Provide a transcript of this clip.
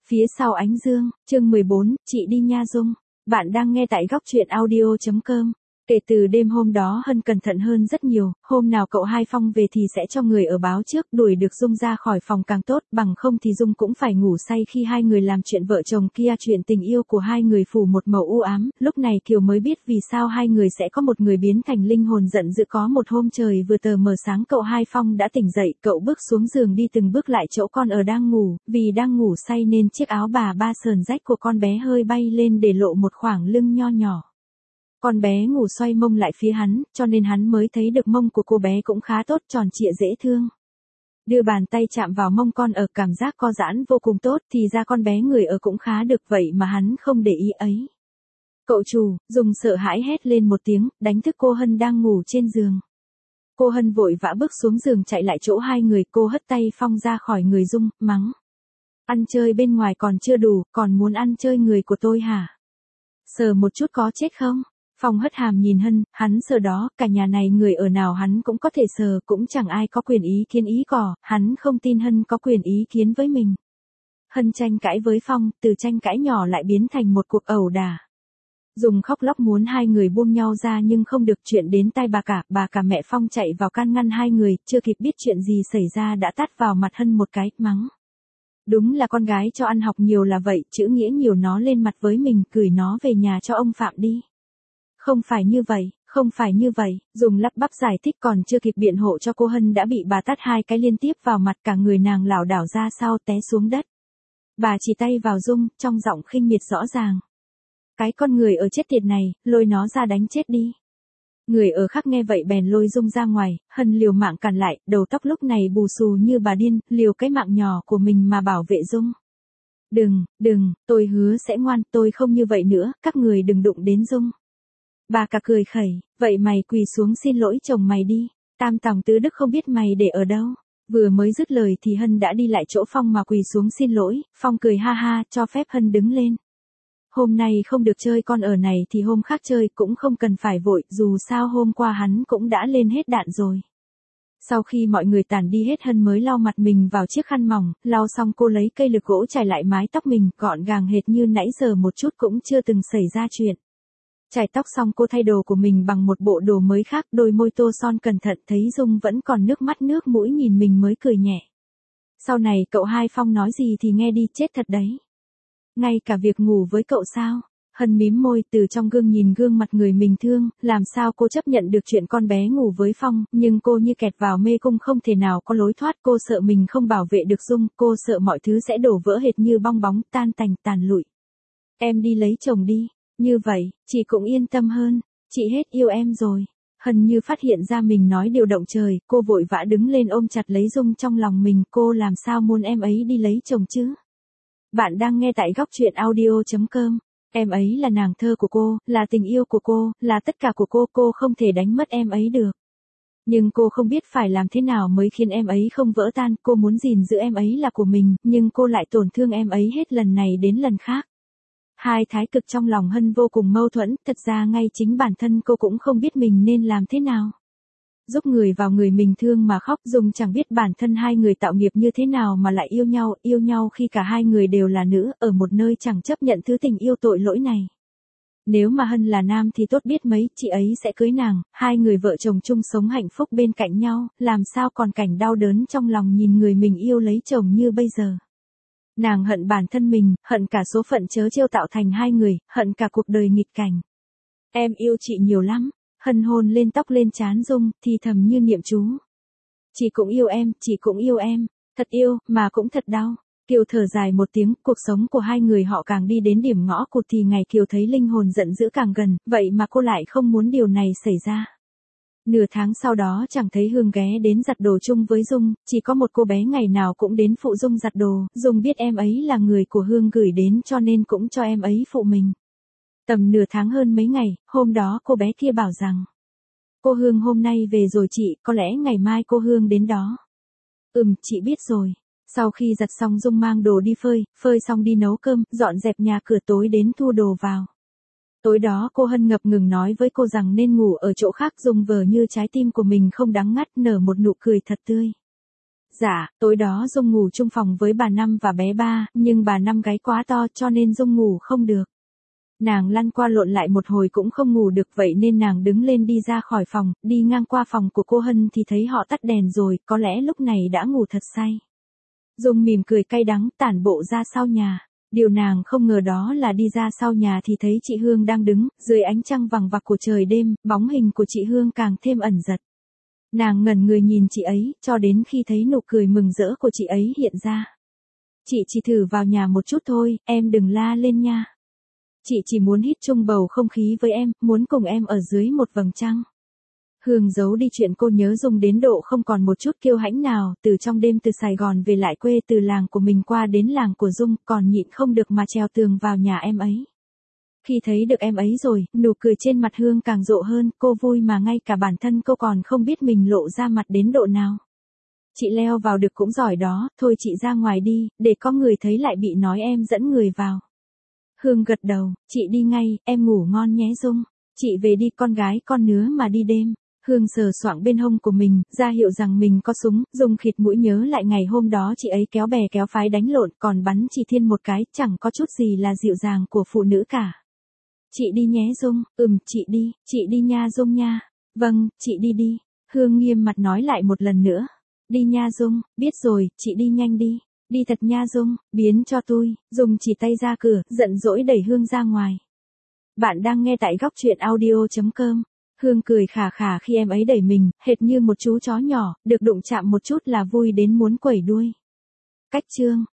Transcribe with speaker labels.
Speaker 1: Phía sau ánh dương, chương 14, chị đi nha Dung. Bạn đang nghe tại góc truyện audio.com. Kể từ đêm hôm đó Hân cẩn thận hơn rất nhiều, hôm nào cậu Hai Phong về thì sẽ cho người ở báo trước, đuổi được Dung ra khỏi phòng càng tốt, bằng không thì Dung cũng phải ngủ say khi hai người làm chuyện vợ chồng kia. Chuyện tình yêu của hai người phủ một màu u ám, lúc này Kiều mới biết vì sao hai người sẽ có một người biến thành linh hồn giận dữ. Có một hôm trời vừa tờ mờ sáng cậu Hai Phong đã tỉnh dậy, cậu bước xuống giường đi từng bước lại chỗ con ở đang ngủ, vì đang ngủ say nên chiếc áo bà ba sờn rách của con bé hơi bay lên để lộ một khoảng lưng nho nhỏ. Con bé ngủ xoay mông lại phía hắn, cho nên hắn mới thấy được mông của cô bé cũng khá tốt, tròn trịa dễ thương. Đưa bàn tay chạm vào mông con ở, cảm giác co giãn vô cùng tốt, thì ra con bé người ở cũng khá được, vậy mà hắn không để ý ấy. Cậu chủ, Dung sợ hãi hét lên một tiếng, đánh thức cô Hân đang ngủ trên giường. Cô Hân vội vã bước xuống giường chạy lại chỗ hai người, cô hất tay Phong ra khỏi người Dung, mắng. Ăn chơi bên ngoài còn chưa đủ, còn muốn ăn chơi người của tôi hả? Sờ một chút có chết không? Phong hất hàm nhìn Hân, hắn sờ đó, cả nhà này người ở nào hắn cũng có thể sờ, cũng chẳng ai có quyền ý kiến ý cỏ, hắn không tin Hân có quyền ý kiến với mình. Hân tranh cãi với Phong, từ tranh cãi nhỏ lại biến thành một cuộc ẩu đả. Dung khóc lóc muốn hai người buông nhau ra nhưng không được, chuyện đến tai bà cả mẹ Phong chạy vào can ngăn hai người, chưa kịp biết chuyện gì xảy ra đã tát vào mặt Hân một cái, mắng. Đúng là con gái cho ăn học nhiều là vậy, chữ nghĩa nhiều nó lên mặt với mình, gửi nó về nhà cho ông Phạm đi. Không phải như vậy, không phải như vậy, Dung lắp bắp giải thích, còn chưa kịp biện hộ cho cô Hân đã bị bà tát hai cái liên tiếp vào mặt, cả người nàng lảo đảo ra sau té xuống đất. Bà chỉ tay vào Dung, trong giọng khinh miệt rõ ràng. Cái con người ở chết tiệt này, lôi nó ra đánh chết đi. Người ở khác nghe vậy bèn lôi Dung ra ngoài, Hân liều mạng cản lại, đầu tóc lúc này bù xù như bà điên, liều cái mạng nhỏ của mình mà bảo vệ Dung. Đừng, tôi hứa sẽ ngoan, tôi không như vậy nữa, các người đừng đụng đến Dung. Bà cả cười khẩy, vậy mày quỳ xuống xin lỗi chồng mày đi, tam tòng tứ đức không biết mày để ở đâu. Vừa mới dứt lời thì Hân đã đi lại chỗ Phong mà quỳ xuống xin lỗi, Phong cười ha ha, cho phép Hân đứng lên. Hôm nay không được chơi con ở này thì hôm khác chơi, cũng không cần phải vội, dù sao hôm qua hắn cũng đã lên hết đạn rồi. Sau khi mọi người tản đi hết, Hân mới lau mặt mình vào chiếc khăn mỏng, lau xong cô lấy cây lược gỗ chải lại mái tóc mình, gọn gàng hệt như nãy giờ một chút cũng chưa từng xảy ra chuyện. Chải tóc xong cô thay đồ của mình bằng một bộ đồ mới khác, đôi môi tô son cẩn thận, thấy Dung vẫn còn nước mắt nước mũi nhìn mình mới cười nhẹ. Sau này cậu Hai Phong nói gì thì nghe đi, chết thật đấy. Ngay cả việc ngủ với cậu sao? Hân mím môi, từ trong gương nhìn gương mặt người mình thương, làm sao cô chấp nhận được chuyện con bé ngủ với Phong, nhưng cô như kẹt vào mê cung không thể nào có lối thoát, cô sợ mình không bảo vệ được Dung, cô sợ mọi thứ sẽ đổ vỡ hệt như bong bóng, tan tành tàn lụi. Em đi lấy chồng đi, như vậy, chị cũng yên tâm hơn, chị hết yêu em rồi. Hân như phát hiện ra mình nói điều động trời, cô vội vã đứng lên ôm chặt lấy Dung trong lòng mình, cô làm sao muốn em ấy đi lấy chồng chứ? Bạn đang nghe tại góc truyện audio.com. Em ấy là nàng thơ của cô, là tình yêu của cô, là tất cả của cô không thể đánh mất em ấy được. Nhưng cô không biết phải làm thế nào mới khiến em ấy không vỡ tan, cô muốn gìn giữ em ấy là của mình, nhưng cô lại tổn thương em ấy hết lần này đến lần khác. Hai thái cực trong lòng Hân vô cùng mâu thuẫn, thật ra ngay chính bản thân cô cũng không biết mình nên làm thế nào. Giúp người vào người mình thương mà khóc, Dung chẳng biết bản thân hai người tạo nghiệp như thế nào mà lại yêu nhau khi cả hai người đều là nữ, ở một nơi chẳng chấp nhận thứ tình yêu tội lỗi này. Nếu mà Hân là nam thì tốt biết mấy, chị ấy sẽ cưới nàng, hai người vợ chồng chung sống hạnh phúc bên cạnh nhau, làm sao còn cảnh đau đớn trong lòng nhìn người mình yêu lấy chồng như bây giờ. Nàng hận bản thân mình, hận cả số phận chớ trêu tạo thành hai người, hận cả cuộc đời nghịch cảnh. Em yêu chị nhiều lắm. Hân hôn lên tóc lên trán Dung, thì thầm như niệm chú. Chị cũng yêu em, chị cũng yêu em, thật yêu, mà cũng thật đau. Kiều thở dài một tiếng, cuộc sống của hai người họ càng đi đến điểm ngõ cụt thì ngày Kiều thấy linh hồn giận dữ càng gần, vậy mà cô lại không muốn điều này xảy ra. Nửa tháng sau đó chẳng thấy Hương ghé đến giặt đồ chung với Dung, chỉ có một cô bé ngày nào cũng đến phụ Dung giặt đồ, Dung biết em ấy là người của Hương gửi đến cho nên cũng cho em ấy phụ mình. Tầm nửa tháng hơn mấy ngày, hôm đó cô bé kia bảo rằng, cô Hương hôm nay về rồi chị, có lẽ ngày mai cô Hương đến đó. Chị biết rồi. Sau khi giặt xong Dung mang đồ đi phơi xong đi nấu cơm, dọn dẹp nhà cửa, tối đến thu đồ vào. Tối đó cô Hân ngập ngừng nói với cô rằng nên ngủ ở chỗ khác, Dung vờ như trái tim của mình không đắng ngắt, nở một nụ cười thật tươi. Dạ, tối đó Dung ngủ chung phòng với bà Năm và bé Ba, nhưng bà Năm gáy quá to cho nên Dung ngủ không được. Nàng lăn qua lộn lại một hồi cũng không ngủ được, vậy nên nàng đứng lên đi ra khỏi phòng, đi ngang qua phòng của cô Hân thì thấy họ tắt đèn rồi, có lẽ lúc này đã ngủ thật say. Dung mỉm cười cay đắng tản bộ ra sau nhà. Điều nàng không ngờ đó là đi ra sau nhà thì thấy chị Hương đang đứng, dưới ánh trăng vằng vặc của trời đêm, bóng hình của chị Hương càng thêm ẩn dật. Nàng ngẩn người nhìn chị ấy, cho đến khi thấy nụ cười mừng rỡ của chị ấy hiện ra. Chị chỉ thử vào nhà một chút thôi, em đừng la lên nha. Chị chỉ muốn hít chung bầu không khí với em, muốn cùng em ở dưới một vầng trăng. Hương giấu đi chuyện cô nhớ Dung đến độ không còn một chút kiêu hãnh nào, từ trong đêm từ Sài Gòn về lại quê, từ làng của mình qua đến làng của Dung, còn nhịn không được mà trèo tường vào nhà em ấy. Khi thấy được em ấy rồi, nụ cười trên mặt Hương càng rộ hơn, cô vui mà ngay cả bản thân cô còn không biết mình lộ ra mặt đến độ nào. Chị leo vào được cũng giỏi đó, thôi chị ra ngoài đi, để có người thấy lại bị nói em dẫn người vào. Hương gật đầu, chị đi ngay, em ngủ ngon nhé Dung. Chị về đi con gái con nứa mà đi đêm. Hương sờ soạng bên hông của mình, ra hiệu rằng mình có súng, Dung khịt mũi nhớ lại ngày hôm đó chị ấy kéo bè kéo phái đánh lộn, còn bắn chị Thiên một cái, chẳng có chút gì là dịu dàng của phụ nữ cả. Chị đi nhé Dung, chị đi nha Dung nha. Vâng, chị đi đi. Hương nghiêm mặt nói lại một lần nữa. Đi nha Dung, biết rồi, chị đi nhanh đi. Đi thật nha Dung, biến cho tôi. Dung chỉ tay ra cửa, giận dỗi đẩy Hương ra ngoài. Bạn đang nghe tại góc truyện audio.com. Hương cười khà khà khi em ấy đẩy mình, hệt như một chú chó nhỏ, được đụng chạm một chút là vui đến muốn quẩy đuôi. Cách chương